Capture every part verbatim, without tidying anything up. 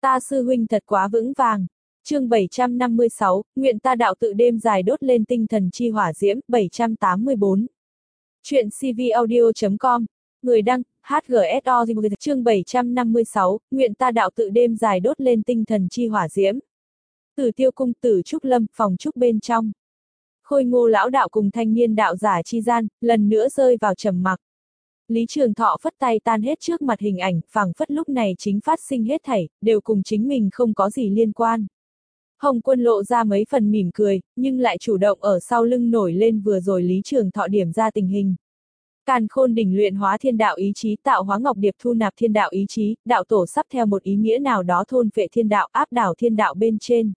Ta sư huynh thật quá vững vàng. Chương bảy trăm năm mươi sáu, nguyện ta đạo tự đêm dài đốt lên tinh thần chi hỏa diễm, bảy trăm tám mươi bốn. Chuyện cvaudio chấm com, người đăng, hát giê ét o, chương bảy trăm năm mươi sáu, nguyện ta đạo tự đêm dài đốt lên tinh thần chi hỏa diễm. Tử Tiêu cung Tử Trúc Lâm, phòng trúc bên trong. Khôi Ngô lão đạo cùng thanh niên đạo giả chi gian, lần nữa rơi vào trầm mặc. Lý Trường Thọ phất tay tan hết trước mặt hình ảnh, phảng phất lúc này chính phát sinh hết thảy, đều cùng chính mình không có gì liên quan. Hồng Quân lộ ra mấy phần mỉm cười, nhưng lại chủ động ở sau lưng nổi lên vừa rồi Lý Trường Thọ điểm ra tình hình. Càn Khôn đỉnh luyện hóa thiên đạo ý chí, tạo hóa ngọc điệp thu nạp thiên đạo ý chí, đạo tổ sắp theo một ý nghĩa nào đó thôn phệ thiên đạo, áp đảo thiên đạo bên trên.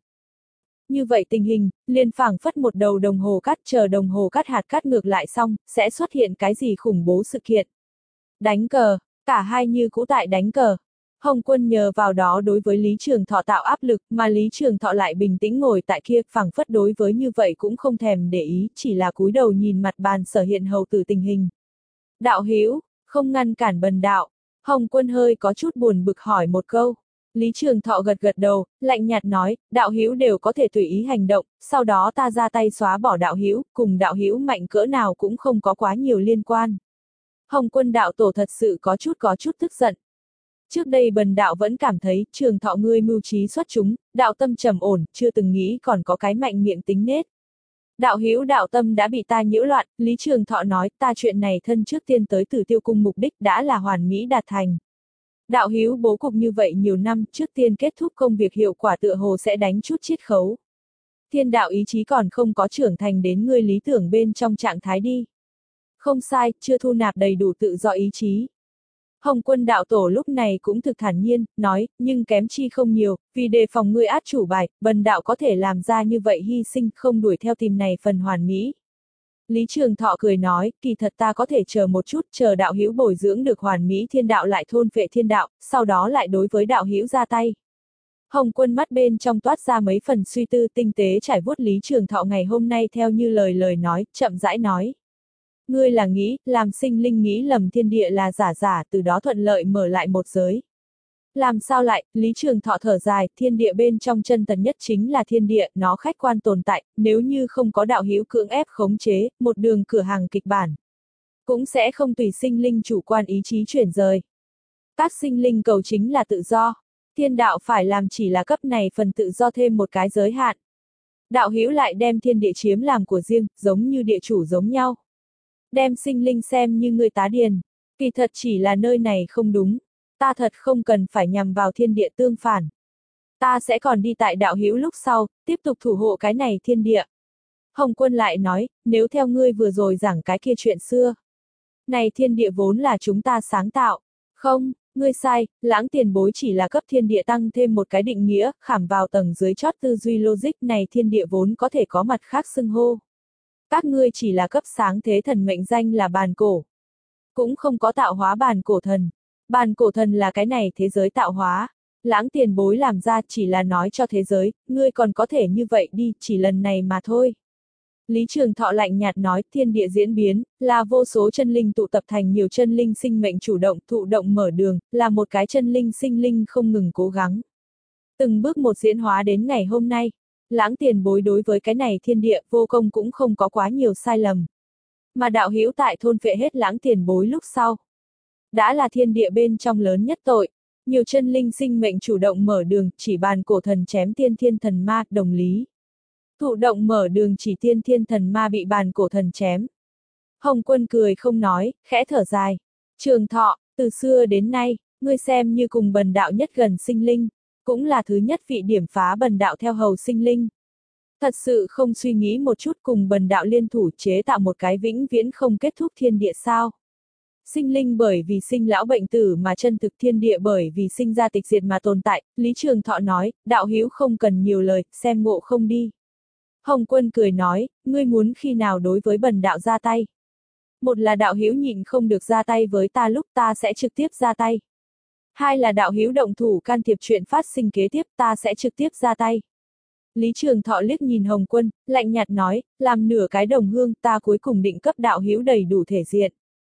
Như vậy tình hình, liền phảng phất một đầu đồng hồ cắt, chờ đồng hồ cắt hạt cắt ngược lại xong, sẽ xuất hiện cái gì khủng bố sự kiện. Đánh cờ, cả hai như cũ tại đánh cờ. Hồng Quân nhờ vào đó đối với Lý Trường Thọ tạo áp lực, mà Lý Trường Thọ lại bình tĩnh ngồi tại kia, phảng phất đối với như vậy cũng không thèm để ý, chỉ là cúi đầu nhìn mặt bàn sở hiện hầu tử tình hình. Đạo hữu, không ngăn cản bần đạo. Hồng Quân hơi có chút buồn bực hỏi một câu. Lý Trường Thọ gật gật đầu, lạnh nhạt nói, đạo hữu đều có thể tùy ý hành động, sau đó ta ra tay xóa bỏ đạo hữu, cùng đạo hữu mạnh cỡ nào cũng không có quá nhiều liên quan. Hồng Quân đạo tổ thật sự có chút có chút tức giận. Trước đây bần đạo vẫn cảm thấy, Trường Thọ ngươi mưu trí xuất chúng, đạo tâm trầm ổn, chưa từng nghĩ còn có cái mạnh miệng tính nết. Đạo hữu đạo tâm đã bị ta nhiễu loạn, Lý Trường Thọ nói, ta chuyện này thân trước tiên tới Tử Tiêu cung mục đích đã là hoàn mỹ đạt thành. Đạo hữu bố cục như vậy nhiều năm, trước tiên kết thúc công việc hiệu quả tựa hồ sẽ đánh chút chiết khấu. Thiên đạo ý chí còn không có trưởng thành đến ngươi lý tưởng bên trong trạng thái đi. Không sai, chưa thu nạp đầy đủ tự do ý chí. Hồng Quân đạo tổ lúc này cũng thực thản nhiên, nói, nhưng kém chi không nhiều, vì đề phòng ngươi át chủ bài, bần đạo có thể làm ra như vậy hy sinh, không đuổi theo tìm này phần hoàn mỹ. Lý Trường Thọ cười nói, kỳ thật ta có thể chờ một chút, chờ đạo hữu bồi dưỡng được hoàn mỹ thiên đạo lại thôn phệ thiên đạo, sau đó lại đối với đạo hữu ra tay. Hồng Quân mắt bên trong toát ra mấy phần suy tư tinh tế trải vuốt Lý Trường Thọ ngày hôm nay theo như lời lời nói, chậm rãi nói. Ngươi là nghĩ, làm sinh linh nghĩ lầm thiên địa là giả giả, từ đó thuận lợi mở lại một giới. Làm sao lại, Lý Trường Thọ thở dài, thiên địa bên trong chân tần nhất chính là thiên địa, nó khách quan tồn tại, nếu như không có đạo hữu cưỡng ép khống chế, một đường cửa hàng kịch bản. Cũng sẽ không tùy sinh linh chủ quan ý chí chuyển rời. Các sinh linh cầu chính là tự do. Thiên đạo phải làm chỉ là cấp này phần tự do thêm một cái giới hạn. Đạo hữu lại đem thiên địa chiếm làm của riêng, giống như địa chủ giống nhau. Đem sinh linh xem như người tá điền. Kỳ thật chỉ là nơi này không đúng. Ta thật không cần phải nhằm vào thiên địa tương phản. Ta sẽ còn đi tại đạo hữu lúc sau, tiếp tục thủ hộ cái này thiên địa. Hồng Quân lại nói, nếu theo ngươi vừa rồi giảng cái kia chuyện xưa. Này thiên địa vốn là chúng ta sáng tạo. Không, ngươi sai, Lãng tiền bối chỉ là cấp thiên địa tăng thêm một cái định nghĩa, khảm vào tầng dưới chót tư duy logic này thiên địa vốn có thể có mặt khác xưng hô. Các ngươi chỉ là cấp sáng thế thần mệnh danh là bàn cổ. Cũng không có tạo hóa bàn cổ thần. Bàn cổ thần là cái này thế giới tạo hóa. Lãng tiền bối làm ra chỉ là nói cho thế giới, ngươi còn có thể như vậy đi, chỉ lần này mà thôi. Lý Trường Thọ lạnh nhạt nói, thiên địa diễn biến, là vô số chân linh tụ tập thành nhiều chân linh sinh mệnh chủ động, thụ động mở đường, là một cái chân linh sinh linh không ngừng cố gắng. Từng bước một diễn hóa đến ngày hôm nay. Lãng tiền bối đối với cái này thiên địa vô công cũng không có quá nhiều sai lầm. Mà đạo hữu tại thôn phệ hết lãng tiền bối lúc sau. Đã là thiên địa bên trong lớn nhất tội. Nhiều chân linh sinh mệnh chủ động mở đường, chỉ bàn cổ thần chém tiên thiên thần ma, đồng lý. Thụ động mở đường chỉ tiên thiên thần ma bị bàn cổ thần chém. Hồng Quân cười không nói, khẽ thở dài. Trường Thọ, từ xưa đến nay, ngươi xem như cùng bần đạo nhất gần sinh linh. Cũng là thứ nhất vị điểm phá bần đạo theo hầu sinh linh. Thật sự không suy nghĩ một chút cùng bần đạo liên thủ chế tạo một cái vĩnh viễn không kết thúc thiên địa sao. Sinh linh bởi vì sinh lão bệnh tử mà chân thực thiên địa bởi vì sinh ra tịch diệt mà tồn tại, Lý Trường Thọ nói, đạo hữu không cần nhiều lời, xem ngộ không đi. Hồng Quân cười nói, ngươi muốn khi nào đối với bần đạo ra tay. Một là đạo hữu nhịn không được ra tay với ta lúc ta sẽ trực tiếp ra tay. Hai là đạo hữu động thủ can thiệp chuyện phát sinh kế tiếp ta sẽ trực tiếp ra tay. Lý Trường Thọ liếc nhìn Hồng Quân, lạnh nhạt nói, làm nửa cái đồng hương ta cuối cùng định cấp đạo hữu đầy đủ thể diện.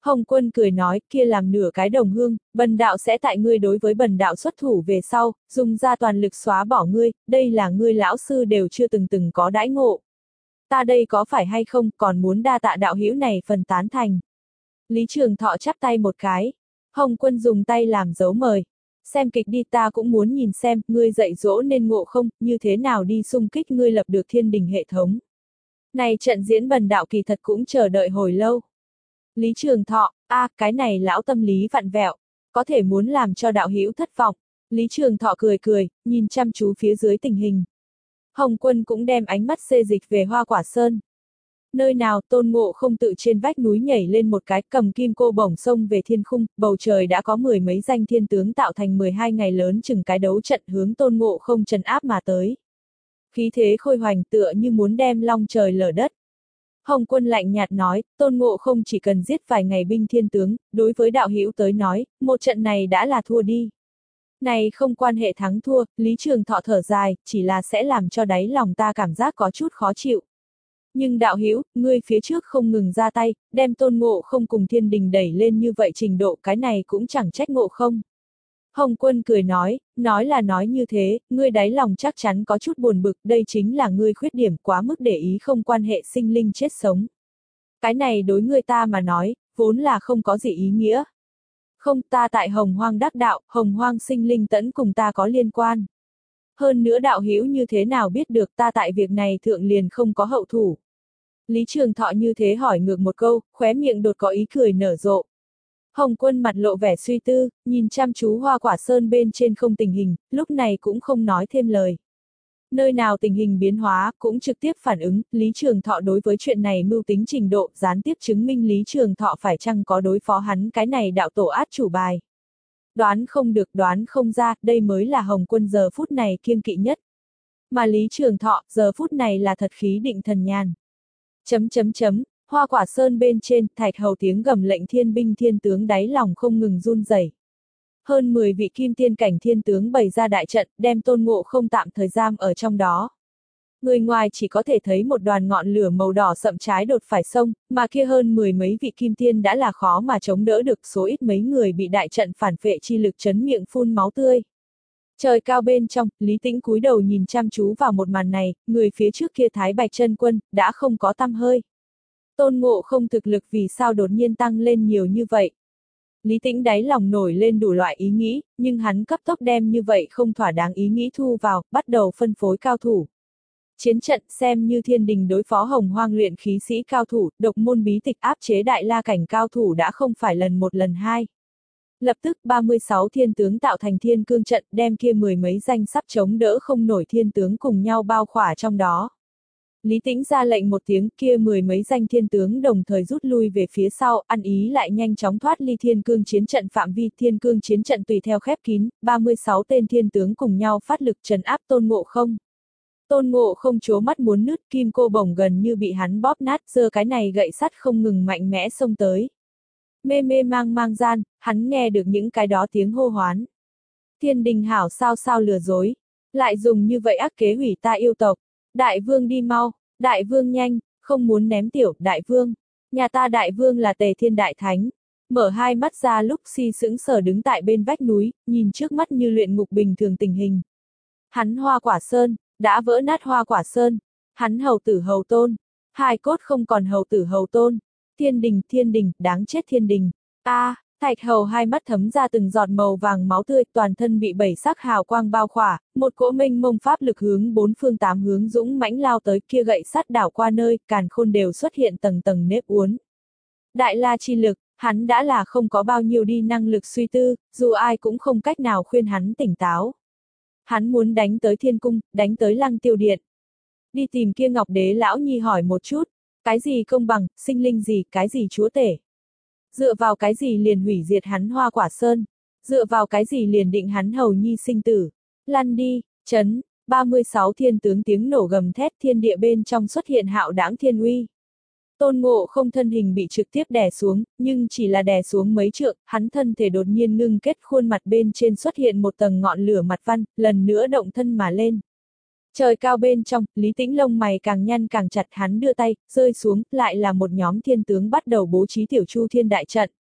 Hồng Quân cười nói, kia làm nửa cái đồng hương, bần đạo sẽ tại ngươi đối với bần đạo xuất thủ về sau, dùng ra toàn lực xóa bỏ ngươi, đây là ngươi lão sư đều chưa từng từng có đãi ngộ. Ta đây có phải hay không, còn muốn đa tạ đạo hữu này phần tán thành. Lý Trường Thọ chắp tay một cái. Hồng Quân dùng tay làm dấu mời. Xem kịch đi, ta cũng muốn nhìn xem, ngươi dạy dỗ nên ngộ không, như thế nào đi xung kích ngươi lập được thiên đình hệ thống. Này trận diễn bần đạo kỳ thật cũng chờ đợi hồi lâu. Lý Trường Thọ, a à, cái này lão tâm lý vặn vẹo, có thể muốn làm cho đạo hữu thất vọng. Lý Trường Thọ cười cười, nhìn chăm chú phía dưới tình hình. Hồng Quân cũng đem ánh mắt xê dịch về Hoa Quả Sơn. Nơi nào Tôn Ngộ Không tự trên vách núi nhảy lên một cái, cầm kim cô bổng xông về thiên khung, bầu trời đã có mười mấy danh thiên tướng tạo thành mười hai ngày lớn chừng cái đấu trận hướng Tôn Ngộ Không trấn áp mà tới. Khí thế khôi hoành tựa như muốn đem long trời lở đất. Hồng Quân lạnh nhạt nói, Tôn Ngộ Không chỉ cần giết vài ngày binh thiên tướng, đối với đạo hữu tới nói, một trận này đã là thua đi. Này không quan hệ thắng thua, Lý Trường Thọ thở dài, chỉ là sẽ làm cho đáy lòng ta cảm giác có chút khó chịu. Nhưng đạo hữu, ngươi phía trước không ngừng ra tay, đem Tôn Ngộ Không cùng thiên đình đẩy lên như vậy trình độ, cái này cũng chẳng trách Ngộ Không. Hồng Quân cười nói, nói là nói như thế, ngươi đáy lòng chắc chắn có chút buồn bực, đây chính là ngươi khuyết điểm, quá mức để ý không quan hệ sinh linh chết sống. Cái này đối ngươi ta mà nói, vốn là không có gì ý nghĩa. Không, ta tại Hồng Hoang đắc đạo, Hồng Hoang sinh linh tẫn cùng ta có liên quan. Hơn nữa đạo hữu như thế nào biết được ta tại việc này thượng liền không có hậu thủ. Lý Trường Thọ như thế hỏi ngược một câu, khóe miệng đột có ý cười nở rộ. Hồng Quân mặt lộ vẻ suy tư, nhìn chăm chú Hoa Quả Sơn bên trên không tình hình, lúc này cũng không nói thêm lời. Nơi nào tình hình biến hóa, cũng trực tiếp phản ứng, Lý Trường Thọ đối với chuyện này mưu tính trình độ, gián tiếp chứng minh Lý Trường Thọ phải chăng có đối phó hắn cái này đạo tổ át chủ bài. Đoán không được, đoán không ra, đây mới là Hồng Quân giờ phút này kiêng kỵ nhất. Mà Lý Trường Thọ, giờ phút này là thật khí định thần nhàn. Chấm chấm chấm, Hoa Quả Sơn bên trên, Thạch Hầu tiếng gầm lệnh thiên binh thiên tướng đáy lòng không ngừng run rẩy. Hơn mười vị kim tiên cảnh thiên tướng bày ra đại trận, đem Tôn Ngộ Không tạm thời giam ở trong đó. Người ngoài chỉ có thể thấy một đoàn ngọn lửa màu đỏ sậm trái đột phải sông, mà kia hơn mười mấy vị kim tiên đã là khó mà chống đỡ được, số ít mấy người bị đại trận phản phệ chi lực chấn miệng phun máu tươi. Trời cao bên trong, Lý Tĩnh cúi đầu nhìn chăm chú vào một màn này, người phía trước kia Thái Bạch Chân Quân, đã không có tăm hơi. Tôn Ngộ Không thực lực vì sao đột nhiên tăng lên nhiều như vậy? Lý Tĩnh đáy lòng nổi lên đủ loại ý nghĩ, nhưng hắn cấp tốc đem như vậy không thỏa đáng ý nghĩ thu vào, bắt đầu phân phối cao thủ. Chiến trận xem như thiên đình đối phó Hồng Hoang luyện khí sĩ cao thủ, độc môn bí tịch áp chế đại la cảnh cao thủ đã không phải lần một lần hai. Lập tức ba mươi sáu thiên tướng tạo thành thiên cương trận, đem kia mười mấy danh sắp chống đỡ không nổi thiên tướng cùng nhau bao khỏa trong đó. Lý Tĩnh ra lệnh một tiếng, kia mười mấy danh thiên tướng đồng thời rút lui về phía sau, ăn ý lại nhanh chóng thoát ly thiên cương chiến trận phạm vi. Thiên cương chiến trận tùy theo khép kín, ba mươi sáu tên thiên tướng cùng nhau phát lực trấn áp Tôn Ngộ Không. Tôn Ngộ Không trố mắt muốn nứt, kim cô bổng gần như bị hắn bóp nát, giơ cái này gậy sắt không ngừng mạnh mẽ xông tới. Mê mê mang mang gian, hắn nghe được những cái đó tiếng hô hoán. Thiên đình hảo sao sao lừa dối, lại dùng như vậy ác kế hủy ta yêu tộc. Đại vương đi mau, đại vương nhanh, không muốn ném tiểu, đại vương. Nhà ta đại vương là Tề Thiên Đại Thánh. Mở hai mắt ra lúc si sững sờ đứng tại bên vách núi, nhìn trước mắt như luyện ngục bình thường tình hình. Hắn Hoa Quả Sơn, đã vỡ nát Hoa Quả Sơn. Hắn hầu tử hầu tôn. Hai cốt không còn hầu tử hầu tôn. Thiên đình, thiên đình, đáng chết thiên đình. A, à, Thạch Hầu hai mắt thấm ra từng giọt màu vàng máu tươi, toàn thân bị bảy sắc hào quang bao khỏa, một cỗ mênh mông pháp lực hướng bốn phương tám hướng dũng mãnh lao tới, kia gậy sắt đảo qua nơi, càn khôn đều xuất hiện tầng tầng nếp uốn. Đại la chi lực, hắn đã là không có bao nhiêu đi năng lực suy tư, dù ai cũng không cách nào khuyên hắn tỉnh táo. Hắn muốn đánh tới thiên cung, đánh tới Lăng Tiêu Điện. Đi tìm kia Ngọc Đế lão nhi hỏi một chút, cái gì công bằng, sinh linh gì, cái gì chúa tể. Dựa vào cái gì liền hủy diệt hắn Hoa Quả Sơn, dựa vào cái gì liền định hắn hầu nhi sinh tử. Lăn đi, chấn, ba mươi sáu thiên tướng tiếng nổ gầm thét, thiên địa bên trong xuất hiện hạo đãng thiên uy. Tôn Ngộ Không thân hình bị trực tiếp đè xuống, nhưng chỉ là đè xuống mấy trượng, hắn thân thể đột nhiên ngưng kết, khuôn mặt bên trên xuất hiện một tầng ngọn lửa mặt văn, lần nữa động thân mà lên. Trời cao bên trong, Lý Tĩnh lông mày càng nhăn càng chặt, hắn đưa tay, rơi xuống, lại là một nhóm thiên tướng bắt đầu bố trí tiểu chu thiên đại trận.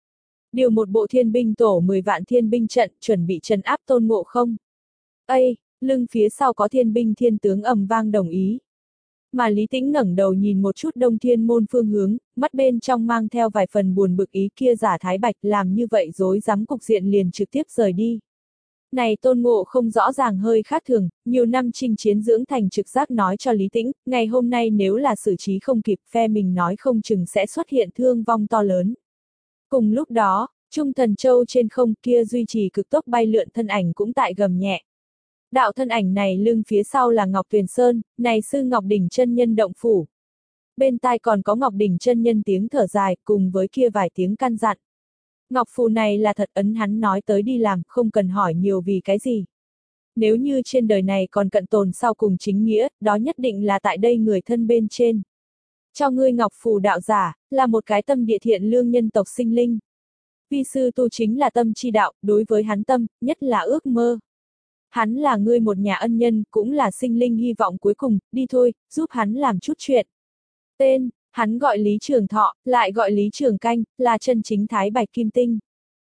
Điều một bộ thiên binh tổ mười vạn thiên binh trận, chuẩn bị trấn áp Tôn Ngộ Không. Ây, lưng phía sau có thiên binh thiên tướng ầm vang đồng ý. Mà Lý Tĩnh ngẩng đầu nhìn một chút Đông Thiên môn phương hướng, mắt bên trong mang theo vài phần buồn bực ý kia giả Thái Bạch làm như vậy rối rắm cục diện liền trực tiếp rời đi. Này Tôn Ngộ Không rõ ràng hơi khác thường, nhiều năm chinh chiến dưỡng thành trực giác nói cho Lý Tĩnh, ngày hôm nay nếu là xử trí không kịp phe mình nói không chừng sẽ xuất hiện thương vong to lớn. Cùng lúc đó, Trung Thần Châu trên không kia duy trì cực tốc bay lượn thân ảnh cũng tại gầm nhẹ. Đạo thân ảnh này lưng phía sau là Ngọc Tuyền Sơn, này sư Ngọc Đỉnh chân nhân động phủ. Bên tai còn có Ngọc Đỉnh chân nhân tiếng thở dài, cùng với kia vài tiếng căn dặn. Ngọc phù này là thật ấn hắn nói tới đi làm, không cần hỏi nhiều vì cái gì. Nếu như trên đời này còn cận tồn sau cùng chính nghĩa, đó nhất định là tại đây người thân bên trên. Cho ngươi Ngọc phù đạo giả, là một cái tâm địa thiện lương nhân tộc sinh linh. Vi sư tu chính là tâm chi đạo, đối với hắn tâm, nhất là ước mơ. Hắn là ngươi một nhà ân nhân, cũng là sinh linh hy vọng cuối cùng, đi thôi, giúp hắn làm chút chuyện. Tên, hắn gọi Lý Trường Thọ, lại gọi Lý Trường Canh, là chân chính Thái Bạch Kim Tinh.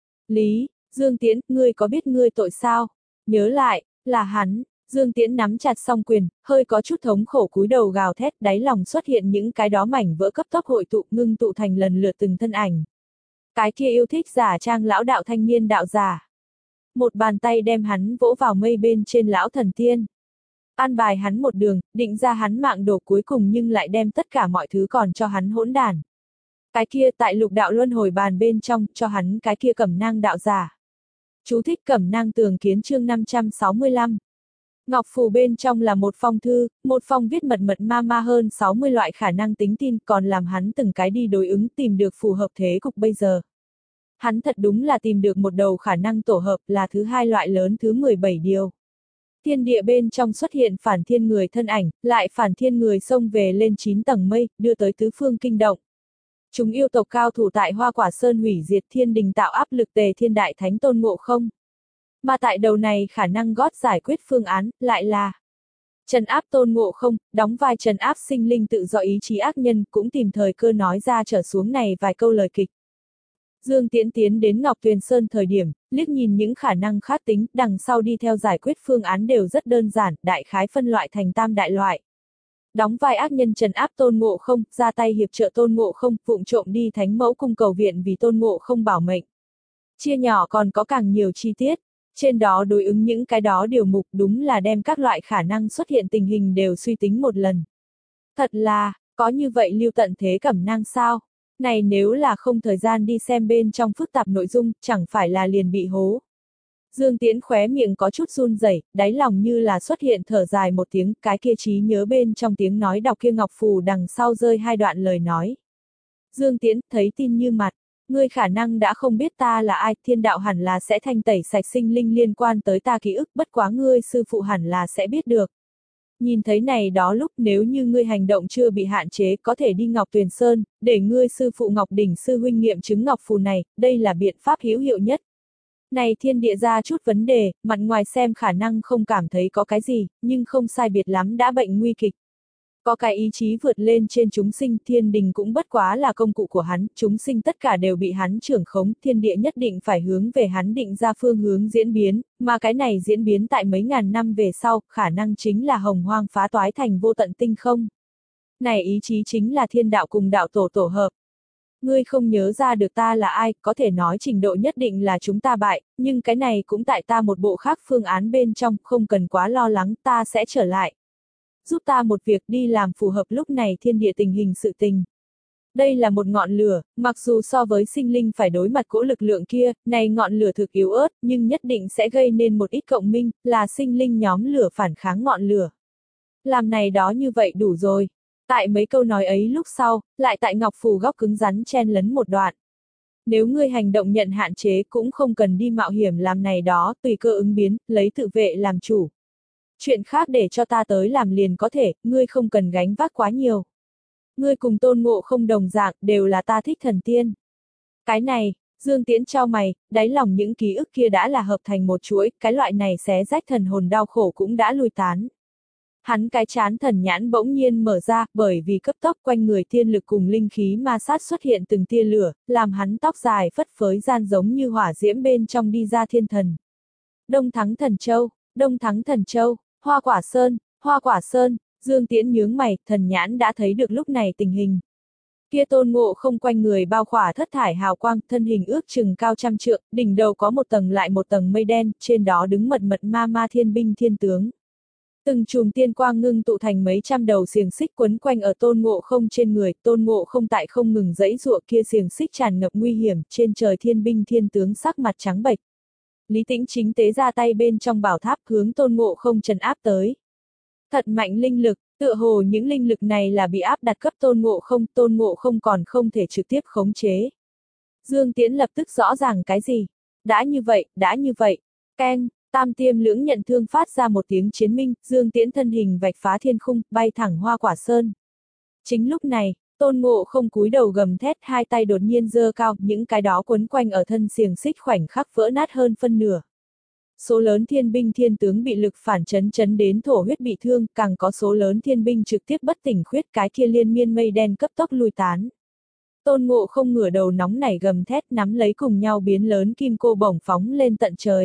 Lý, Dương Tiễn, ngươi có biết ngươi tội sao? Nhớ lại, là hắn. Dương Tiễn nắm chặt song quyền, hơi có chút thống khổ cúi đầu gào thét, đáy lòng xuất hiện những cái đó mảnh vỡ cấp tốc hội tụ, ngưng tụ thành lần lượt từng thân ảnh. Cái kia yêu thích giả trang lão đạo thanh niên đạo giả. Một bàn tay đem hắn vỗ vào mây bên trên lão thần tiên. An bài hắn một đường, định ra hắn mạng đồ cuối cùng nhưng lại đem tất cả mọi thứ còn cho hắn hỗn đản. Cái kia tại lục đạo luân hồi bàn bên trong, cho hắn cái kia cẩm nang đạo giả. Chú thích cẩm nang tường kiến chương năm trăm sáu mươi lăm. Ngọc phù bên trong là một phong thư, một phong viết mật mật ma ma hơn sáu mươi loại khả năng tính tin, còn làm hắn từng cái đi đối ứng tìm được phù hợp thế cục bây giờ. Hắn thật đúng là tìm được một đầu khả năng tổ hợp là thứ hai loại lớn thứ mười bảy điều. Thiên địa bên trong xuất hiện phản thiên người thân ảnh, lại phản thiên người xông về lên chín tầng mây, đưa tới tứ phương kinh động. Chúng yêu tộc cao thủ tại Hoa Quả Sơn hủy diệt thiên đình tạo áp lực tề thiên đại thánh Tôn Ngộ Không. Mà tại đầu này khả năng gót giải quyết phương án, lại là trấn áp Tôn Ngộ Không, đóng vai trấn áp sinh linh tự do ý chí ác nhân, cũng tìm thời cơ nói ra trở xuống này vài câu lời kịch. Dương Tiễn tiến đến Ngọc Tuyền Sơn thời điểm, liếc nhìn những khả năng khác tính, đằng sau đi theo giải quyết phương án đều rất đơn giản, đại khái phân loại thành tam đại loại. Đóng vai ác nhân trấn áp Tôn Ngộ Không, ra tay hiệp trợ Tôn Ngộ Không, vụng trộm đi Thánh Mẫu cung cầu viện vì Tôn Ngộ Không bảo mệnh. Chia nhỏ còn có càng nhiều chi tiết, trên đó đối ứng những cái đó điều mục đúng là đem các loại khả năng xuất hiện tình hình đều suy tính một lần. Thật là, có như vậy lưu tận thế cẩm nang sao? Này nếu là không thời gian đi xem bên trong phức tạp nội dung, chẳng phải là liền bị hố. Dương Tiễn khóe miệng có chút run rẩy, đáy lòng như là xuất hiện thở dài một tiếng, cái kia trí nhớ bên trong tiếng nói đọc kia ngọc phù đằng sau rơi hai đoạn lời nói. Dương Tiễn thấy tin như mặt, ngươi khả năng đã không biết ta là ai, thiên đạo hẳn là sẽ thanh tẩy sạch sinh linh liên quan tới ta ký ức, bất quá ngươi sư phụ hẳn là sẽ biết được. Nhìn thấy này đó lúc nếu như ngươi hành động chưa bị hạn chế có thể đi Ngọc Tuyền Sơn, để ngươi sư phụ Ngọc Đỉnh sư huynh nghiệm chứng ngọc phù này, đây là biện pháp hữu hiệu nhất. Này thiên địa ra chút vấn đề, mặt ngoài xem khả năng không cảm thấy có cái gì, nhưng không sai biệt lắm đã bệnh nguy kịch. Có cái ý chí vượt lên trên chúng sinh, thiên đình cũng bất quá là công cụ của hắn, chúng sinh tất cả đều bị hắn trưởng khống, thiên địa nhất định phải hướng về hắn định ra phương hướng diễn biến, mà cái này diễn biến tại mấy ngàn năm về sau, khả năng chính là hồng hoang phá toái thành vô tận tinh không. Này ý chí chính là thiên đạo cùng đạo tổ tổ hợp. Ngươi không nhớ ra được ta là ai, có thể nói trình độ nhất định là chúng ta bại, nhưng cái này cũng tại ta một bộ khác phương án bên trong, không cần quá lo lắng, ta sẽ trở lại. Giúp ta một việc đi làm phù hợp lúc này thiên địa tình hình sự tình. Đây là một ngọn lửa, mặc dù so với sinh linh phải đối mặt cỗ lực lượng kia, này ngọn lửa thực yếu ớt, nhưng nhất định sẽ gây nên một ít cộng minh, là sinh linh nhóm lửa phản kháng ngọn lửa. Làm này đó như vậy đủ rồi. Tại mấy câu nói ấy lúc sau, lại tại ngọc phù góc cứng rắn chen lấn một đoạn. Nếu ngươi hành động nhận hạn chế cũng không cần đi mạo hiểm làm này đó, tùy cơ ứng biến, lấy tự vệ làm chủ. Chuyện khác để cho ta tới làm liền có thể, ngươi không cần gánh vác quá nhiều. Ngươi cùng Tôn Ngộ Không đồng dạng, đều là ta thích thần tiên. Cái này, Dương Tiễn trao mày, đáy lòng những ký ức kia đã là hợp thành một chuỗi, cái loại này xé rách thần hồn đau khổ cũng đã lui tán. Hắn cái chán thần nhãn bỗng nhiên mở ra, bởi vì cấp tốc quanh người thiên lực cùng linh khí ma sát xuất hiện từng tia lửa, làm hắn tóc dài phất phới gian giống như hỏa diễm bên trong đi ra thiên thần. Đông Thắng Thần Châu, Đông Thắng Thần Châu, Hoa Quả Sơn, Hoa Quả Sơn, Dương Tiễn nhướng mày, thần nhãn đã thấy được lúc này tình hình. Kia Tôn Ngộ Không quanh người bao khỏa thất thải hào quang, thân hình ước chừng cao trăm trượng, đỉnh đầu có một tầng lại một tầng mây đen, trên đó đứng mật mật ma ma thiên binh thiên tướng. Từng chùm tiên quang ngưng tụ thành mấy trăm đầu xiềng xích quấn quanh ở Tôn Ngộ Không trên người, Tôn Ngộ Không tại không ngừng giãy giụa, kia xiềng xích tràn ngập nguy hiểm, trên trời thiên binh thiên tướng sắc mặt trắng bệch. Lý Tĩnh chính tế ra tay bên trong bảo tháp hướng Tôn Ngộ Không trấn áp tới. Thật mạnh linh lực, tựa hồ những linh lực này là bị áp đặt cấp Tôn Ngộ Không, Tôn Ngộ Không còn không thể trực tiếp khống chế. Dương Tiễn lập tức rõ ràng cái gì? Đã như vậy, đã như vậy. Keng, Tam Tiêm Lưỡng Nhận Thương phát ra một tiếng chiến minh, Dương Tiễn thân hình vạch phá thiên khung, bay thẳng Hoa Quả Sơn. Chính lúc này, Tôn Ngộ Không cúi đầu gầm thét, hai tay đột nhiên giơ cao, những cái đó quấn quanh ở thân xiềng xích khoảnh khắc vỡ nát hơn phân nửa. Số lớn thiên binh thiên tướng bị lực phản chấn chấn đến thổ huyết bị thương, càng có số lớn thiên binh trực tiếp bất tỉnh khuyết, cái kia liên miên mây đen cấp tốc lui tán. Tôn Ngộ Không ngửa đầu nóng nảy gầm thét, nắm lấy cùng nhau biến lớn kim cô bổng phóng lên tận trời.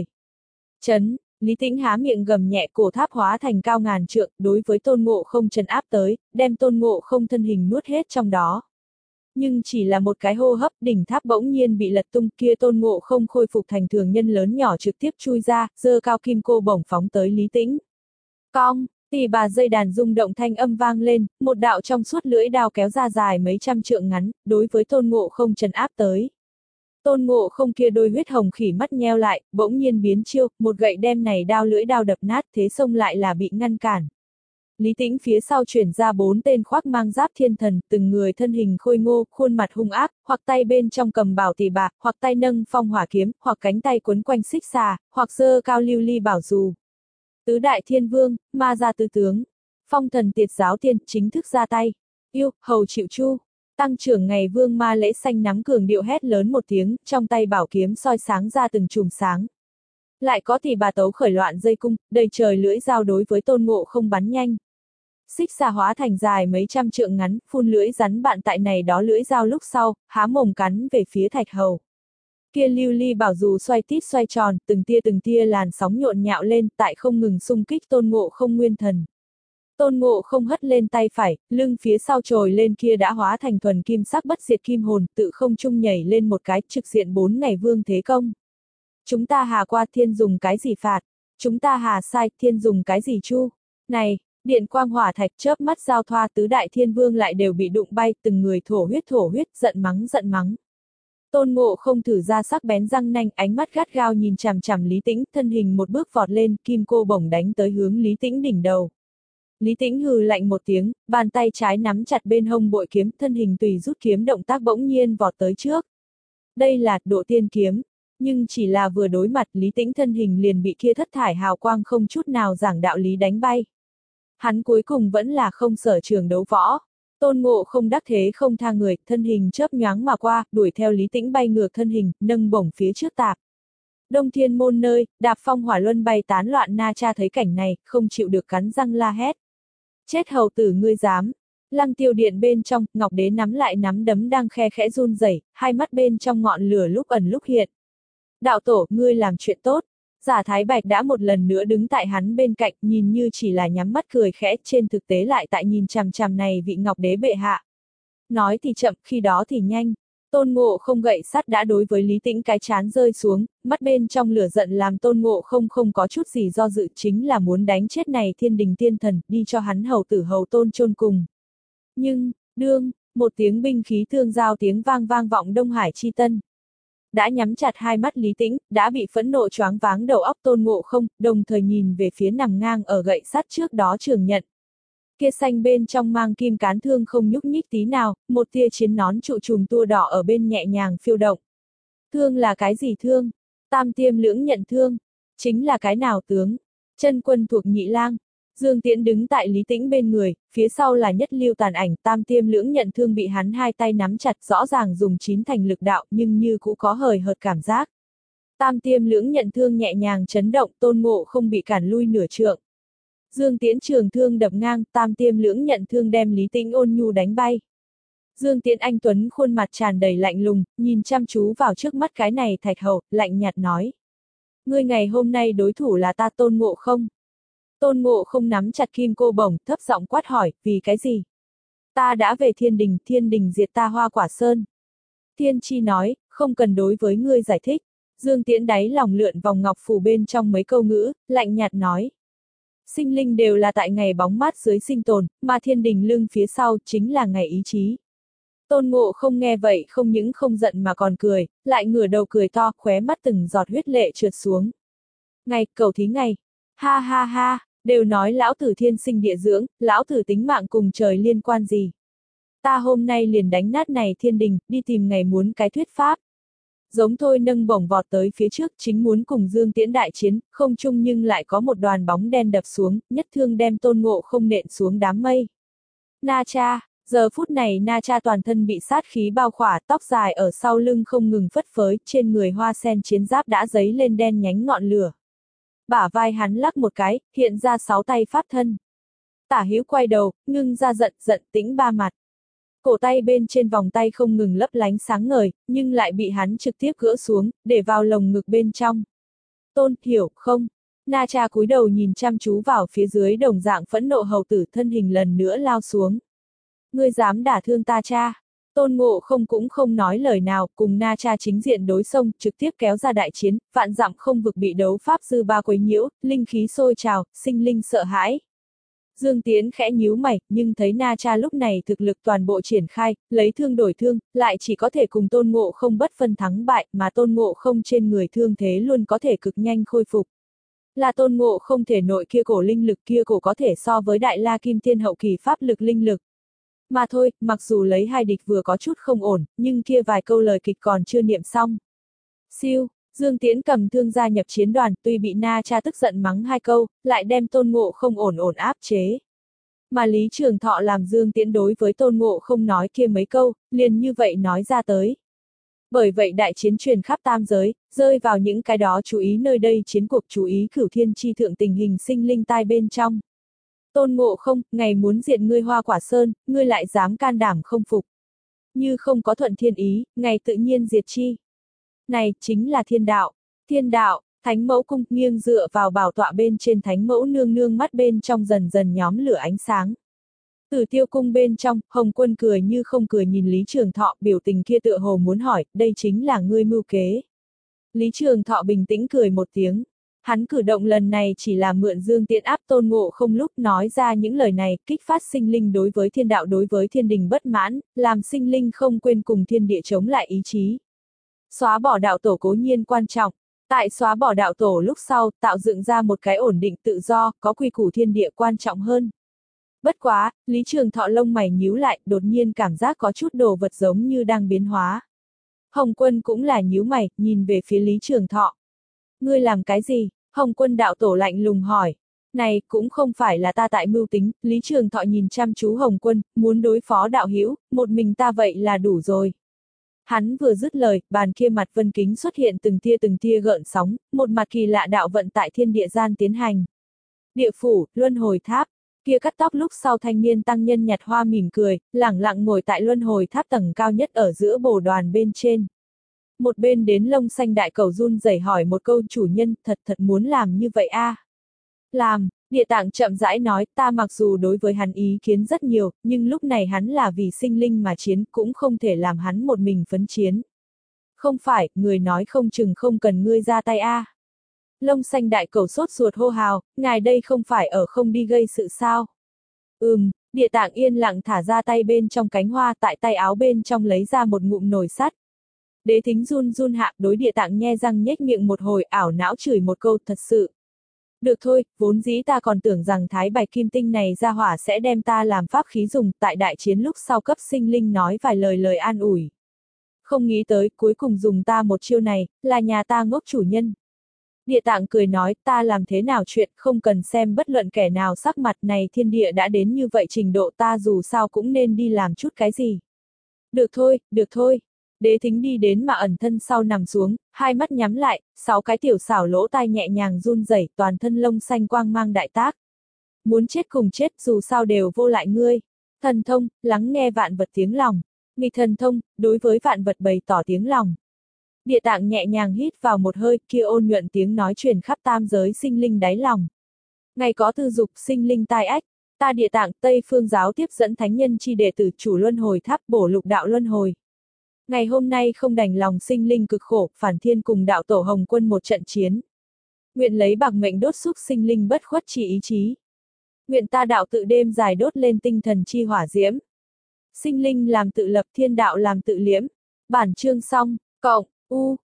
Chấn, Lý Tĩnh há miệng gầm nhẹ, cổ tháp hóa thành cao ngàn trượng, đối với Tôn Ngộ Không trấn áp tới, đem Tôn Ngộ Không thân hình nuốt hết trong đó. Nhưng chỉ là một cái hô hấp, đỉnh tháp bỗng nhiên bị lật tung, kia Tôn Ngộ Không khôi phục thành thường nhân lớn nhỏ trực tiếp chui ra, giơ cao kim cô bổng phóng tới Lý Tĩnh. Cong, tỳ bà dây đàn rung động thanh âm vang lên, một đạo trong suốt lưỡi đao kéo ra dài mấy trăm trượng ngắn, đối với Tôn Ngộ Không trấn áp tới. Tôn Ngộ Không kia đôi huyết hồng khỉ mắt nheo lại, bỗng nhiên biến chiêu, một gậy đem này đao lưỡi đao đập nát, thế xông lại là bị ngăn cản. Lý Tĩnh phía sau chuyển ra bốn tên khoác mang giáp thiên thần, từng người thân hình khôi ngô, khuôn mặt hung ác, hoặc tay bên trong cầm bảo tỷ bạc, hoặc tay nâng phong hỏa kiếm, hoặc cánh tay quấn quanh xích xà, hoặc giơ cao lưu ly bảo dù. Tứ đại thiên vương, ma gia tứ tướng, phong thần tiệt giáo tiên chính thức ra tay. Yêu, hầu chịu chu. Tăng trưởng ngày vương ma lễ xanh nắm cường điệu hét lớn một tiếng, trong tay bảo kiếm soi sáng ra từng chùm sáng. Lại có tỷ bà tấu khởi loạn dây cung, đầy trời lưỡi dao đối với Tôn Ngộ Không bắn nhanh. Xích xà hóa thành dài mấy trăm trượng ngắn, phun lưỡi rắn bạn tại này đó lưỡi dao lúc sau, há mồm cắn về phía thạch hầu. Kia lưu ly bảo dù xoay tít xoay tròn, từng tia từng tia làn sóng nhộn nhạo lên, tại không ngừng xung kích Tôn Ngộ Không nguyên thần. Tôn Ngộ Không hất lên tay phải, lưng phía sau trồi lên kia đã hóa thành thuần kim sắc bất diệt kim hồn, tự không trung nhảy lên một cái, trực diện bốn ngày vương thế công. Chúng ta hà qua thiên dùng cái gì phạt? Chúng ta hà sai thiên dùng cái gì chu? Này, điện quang hỏa thạch chớp mắt giao thoa, tứ đại thiên vương lại đều bị đụng bay, từng người thổ huyết thổ huyết, giận mắng giận mắng. Tôn Ngộ Không thử ra sắc bén răng nanh, ánh mắt gắt gao nhìn chằm chằm Lý Tĩnh, thân hình một bước vọt lên, kim cô bổng đánh tới hướng Lý Tĩnh đỉnh đầu. Lý Tĩnh hừ lạnh một tiếng, bàn tay trái nắm chặt bên hông bội kiếm, thân hình tùy rút kiếm động tác bỗng nhiên vọt tới trước. Đây là độ tiên kiếm, nhưng chỉ là vừa đối mặt, Lý Tĩnh thân hình liền bị kia thất thải hào quang không chút nào giảng đạo lý đánh bay. Hắn cuối cùng vẫn là không sở trường đấu võ. Tôn Ngộ Không đắc thế không tha người, thân hình chớp nhoáng mà qua, đuổi theo Lý Tĩnh bay ngược thân hình, nâng bổng phía trước tạp. Đông Thiên Môn nơi, đạp phong hỏa luân bay tán loạn Na Cha thấy cảnh này, không chịu được cắn răng la hét. Chết hầu tử ngươi dám. Lăng Tiêu Điện bên trong, Ngọc Đế nắm lại nắm đấm đang khe khẽ run rẩy, hai mắt bên trong ngọn lửa lúc ẩn lúc hiện. Đạo tổ, ngươi làm chuyện tốt. Giả Thái Bạch đã một lần nữa đứng tại hắn bên cạnh, nhìn như chỉ là nhắm mắt cười khẽ, trên thực tế lại tại nhìn chằm chằm này vị Ngọc Đế bệ hạ. Nói thì chậm, khi đó thì nhanh. Tôn Ngộ Không gậy sắt đã đối với Lý Tĩnh cái chán rơi xuống, mắt bên trong lửa giận làm Tôn Ngộ Không không có chút gì do dự, chính là muốn đánh chết này thiên đình tiên thần, đi cho hắn hầu tử hầu tôn chôn cùng. Nhưng, đương, một tiếng binh khí tương giao tiếng vang vang vọng Đông Hải chi tân. Đã nhắm chặt hai mắt Lý Tĩnh, đã bị phẫn nộ choáng váng đầu óc Tôn Ngộ Không, đồng thời nhìn về phía nằm ngang ở gậy sắt trước đó Trường Nhận. Kia xanh bên trong mang kim cán thương không nhúc nhích tí nào, một tia chiến nón trụ trùm tua đỏ ở bên nhẹ nhàng phiêu động. Thương là cái gì thương? Tam Tiêm Lưỡng Nhận thương. Chính là cái nào tướng? Chân quân thuộc Nhị Lang. Dương Tiễn đứng tại Lý Tĩnh bên người, phía sau là Nhất Lưu tàn ảnh, Tam Tiêm Lưỡng Nhận thương bị hắn hai tay nắm chặt, rõ ràng dùng chín thành lực đạo, nhưng như cũng có hời hợt cảm giác. Tam Tiêm Lưỡng Nhận thương nhẹ nhàng chấn động, Tôn Ngộ Không bị cản lui nửa trượng. Dương Tiễn trường thương đập ngang, tam tiêm lưỡng nhận thương đem Lý Tĩnh ôn nhu đánh bay. Dương Tiễn anh tuấn khuôn mặt tràn đầy lạnh lùng, nhìn chăm chú vào trước mắt cái này thạch hầu, lạnh nhạt nói. Ngươi ngày hôm nay đối thủ là ta Tôn Ngộ Không. Tôn Ngộ Không nắm chặt kim cô bổng, thấp giọng quát hỏi, vì cái gì? Ta đã về thiên đình, thiên đình diệt ta Hoa Quả Sơn. Thiên Chi nói, không cần đối với ngươi giải thích. Dương Tiễn đáy lòng lượn vòng ngọc phù bên trong mấy câu ngữ, lạnh nhạt nói. Sinh linh đều là tại ngày bóng mát dưới sinh tồn, mà thiên đình lưng phía sau chính là ngày ý chí. Tôn Ngộ Không nghe vậy không những không giận mà còn cười, lại ngửa đầu cười to, khóe mắt từng giọt huyết lệ trượt xuống. Ngày, cầu thí ngày. Ha ha ha, đều nói lão tử thiên sinh địa dưỡng, lão tử tính mạng cùng trời liên quan gì. Ta hôm nay liền đánh nát này thiên đình, đi tìm ngày muốn cái thuyết pháp. Giống thôi nâng bổng vọt tới phía trước, chính muốn cùng Dương Tiễn đại chiến, không chung nhưng lại có một đoàn bóng đen đập xuống, nhất thương đem Tôn Ngộ Không nện xuống đám mây. Na Cha, giờ phút này Na Cha toàn thân bị sát khí bao khỏa, tóc dài ở sau lưng không ngừng phất phới, trên người hoa sen chiến giáp đã dấy lên đen nhánh ngọn lửa. Bả vai hắn lắc một cái, hiện ra sáu tay pháp thân. Tả Hữu quay đầu, ngưng ra giận, giận tĩnh ba mặt. Cổ tay bên trên vòng tay không ngừng lấp lánh sáng ngời, nhưng lại bị hắn trực tiếp gỡ xuống, để vào lồng ngực bên trong. Tôn, hiểu không? Na Cha cúi đầu nhìn chăm chú vào phía dưới đồng dạng phẫn nộ hầu tử thân hình lần nữa lao xuống. Ngươi dám đả thương ta cha? Tôn Ngộ Không cũng không nói lời nào, cùng Na Cha chính diện đối xông, trực tiếp kéo ra đại chiến, vạn dặm không vực bị đấu pháp dư ba quấy nhiễu, linh khí sôi trào, sinh linh sợ hãi. Dương Tiễn khẽ nhíu mày, nhưng thấy Na Cha lúc này thực lực toàn bộ triển khai, lấy thương đổi thương, lại chỉ có thể cùng Tôn Ngộ Không bất phân thắng bại, mà Tôn Ngộ Không trên người thương thế luôn có thể cực nhanh khôi phục. Là Tôn Ngộ Không thể nội kia cổ linh lực kia cổ có thể so với Đại La Kim Tiên hậu kỳ pháp lực linh lực. Mà thôi, mặc dù lấy hai địch vừa có chút không ổn, nhưng kia vài câu lời kịch còn chưa niệm xong. Siêu, Dương Tiễn cầm thương gia nhập chiến đoàn, tuy bị Na Cha tức giận mắng hai câu, lại đem Tôn Ngộ Không ổn ổn áp chế. Mà Lý Trường Thọ làm Dương Tiễn đối với Tôn Ngộ Không nói kia mấy câu, liền như vậy nói ra tới. Bởi vậy đại chiến truyền khắp tam giới, rơi vào những cái đó chú ý nơi đây chiến cuộc chú ý cửu thiên chi thượng tình hình sinh linh tai bên trong. Tôn Ngộ Không, ngày muốn diệt ngươi Hoa Quả Sơn, ngươi lại dám can đảm không phục. Như không có thuận thiên ý, ngày tự nhiên diệt chi. Này, chính là thiên đạo. Thiên đạo, Thánh Mẫu Cung, nghiêng dựa vào bảo tọa bên trên Thánh Mẫu nương nương mắt bên trong dần dần nhóm lửa ánh sáng. Tử Tiêu Cung bên trong, Hồng Quân cười như không cười nhìn Lý Trường Thọ, biểu tình kia tựa hồ muốn hỏi, đây chính là ngươi mưu kế. Lý Trường Thọ bình tĩnh cười một tiếng. Hắn cử động lần này chỉ là mượn Dương Tiễn áp Tôn Ngộ Không lúc nói ra những lời này, kích phát sinh linh đối với thiên đạo đối với thiên đình bất mãn, làm sinh linh không quên cùng thiên địa chống lại ý chí. Xóa bỏ đạo tổ cố nhiên quan trọng, tại xóa bỏ đạo tổ lúc sau, tạo dựng ra một cái ổn định tự do, có quy củ thiên địa quan trọng hơn. Bất quá, Lý Trường Thọ lông mày nhíu lại, đột nhiên cảm giác có chút đồ vật giống như đang biến hóa. Hồng Quân cũng là nhíu mày, nhìn về phía Lý Trường Thọ. Ngươi làm cái gì? Hồng Quân đạo tổ lạnh lùng hỏi. Này, cũng không phải là ta tại mưu tính, Lý Trường Thọ nhìn chăm chú Hồng Quân, muốn đối phó đạo hữu, một mình ta vậy là đủ rồi. Hắn vừa dứt lời, bàn kia mặt vân kính xuất hiện từng tia từng tia gợn sóng, một mặt kỳ lạ đạo vận tại thiên địa gian tiến hành. Địa phủ, luân hồi tháp, kia cắt tóc lúc sau thanh niên tăng nhân nhặt hoa mỉm cười, lẳng lặng ngồi tại luân hồi tháp tầng cao nhất ở giữa bồ đoàn bên trên. Một bên đến lông xanh đại cầu run rẩy hỏi một câu chủ nhân, thật thật muốn làm như vậy a? À? Làm, Địa Tạng chậm rãi nói, ta mặc dù đối với hắn ý kiến rất nhiều, nhưng lúc này hắn là vì sinh linh mà chiến, cũng không thể làm hắn một mình phấn chiến. Không phải, người nói không chừng không cần ngươi ra tay a. À? Lông xanh đại cầu sốt ruột hô hào, ngài đây không phải ở không đi gây sự sao? Ừm, Địa Tạng yên lặng thả ra tay bên trong cánh hoa, tại tay áo bên trong lấy ra một ngụm nồi sắt. Đế Thính run run hạ, đối Địa Tạng nhe răng nhếch miệng một hồi, ảo não chửi một câu, thật sự. Được thôi, vốn dĩ ta còn tưởng rằng Thái Bạch Kim Tinh này ra hỏa sẽ đem ta làm pháp khí dùng, tại đại chiến lúc sau cấp sinh linh nói vài lời lời an ủi. Không nghĩ tới, cuối cùng dùng ta một chiêu này, là nhà ta ngốc chủ nhân. Địa Tạng cười nói, ta làm thế nào chuyện, không cần xem bất luận kẻ nào sắc mặt này, thiên địa đã đến như vậy trình độ, ta dù sao cũng nên đi làm chút cái gì. Được thôi, được thôi. Đế Thính đi đến mà ẩn thân sau nằm xuống, hai mắt nhắm lại, sáu cái tiểu xảo lỗ tai nhẹ nhàng run rẩy, toàn thân lông xanh quang mang đại tác. muốn chết cùng chết, dù sao đều vô lại ngươi. Thần thông, lắng nghe vạn vật tiếng lòng. Nghịch thần thông, đối với vạn vật bày tỏ tiếng lòng. Địa tạng nhẹ nhàng hít vào một hơi, kia ôn nhuận tiếng nói truyền khắp tam giới sinh linh đáy lòng. Ngày có tư dục sinh linh tai ách, ta địa tạng Tây Phương giáo tiếp dẫn thánh nhân chi đệ tử chủ luân hồi tháp bổ lục đạo luân hồi. Ngày hôm nay không đành lòng sinh linh cực khổ, phản thiên cùng đạo tổ Hồng Quân một trận chiến. Nguyện lấy bạc mệnh đốt xúc sinh linh bất khuất trì ý chí. Nguyện ta đạo tự đêm dài đốt lên tinh thần chi hỏa diễm. Sinh linh làm tự lập, thiên đạo làm tự liễm. Bản chương xong, cộng, u.